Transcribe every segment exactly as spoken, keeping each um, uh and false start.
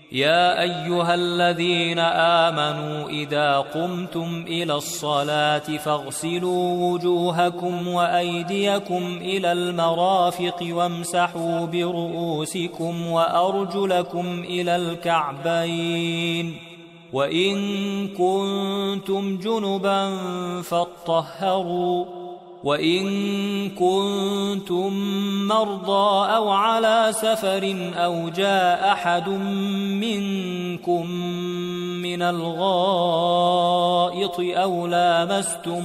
يا أيها الذين آمنوا إذا قمتم إلى الصلاة فاغسلوا وجوهكم وأيديكم إلى المرافق وامسحوا برؤوسكم وأرجلكم إلى الكعبين وإن كنتم جنبا فاطهروا وإن كنتم مرضى أو على سفر أو جاء أحد منكم من الغائط أو لامستم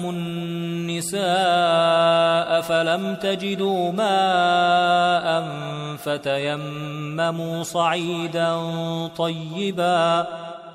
النساء فلم تجدوا ماء فتيمموا صعيدا طيبا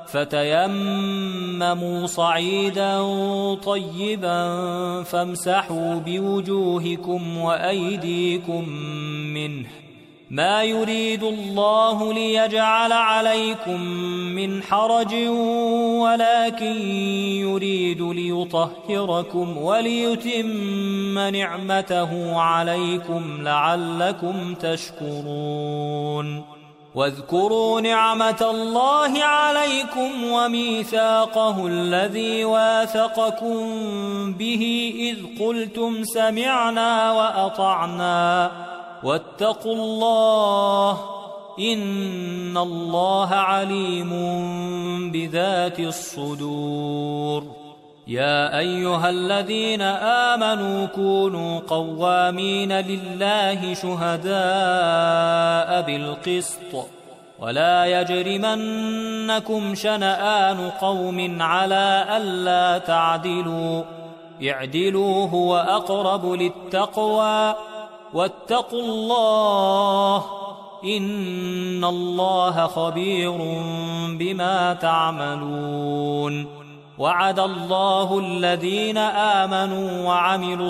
فتيمموا صعيدا طيبا فامسحوا بوجوهكم وأيديكم منه ما يريد الله ليجعل عليكم من حرج ولكن يريد ليطهركم وليتم نعمته عليكم لعلكم تشكرون واذكروا نعمة الله عليكم وميثاقه الذي واثقكم به إذ قلتم سمعنا وأطعنا واتقوا الله إن الله عليم بذات الصدور يا أيها الذين آمنوا كونوا قوامين لله شهداء بالقسط ولا يجرمنكم شنآن قوم على ألا تعدلوا اعدلوا هو أقرب للتقوى واتقوا الله إن الله خبير بما تعملون وعد الله الذين آمنوا وعملوا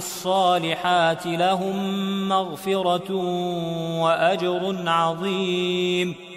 الصالحات لهم مغفرة وأجر عظيم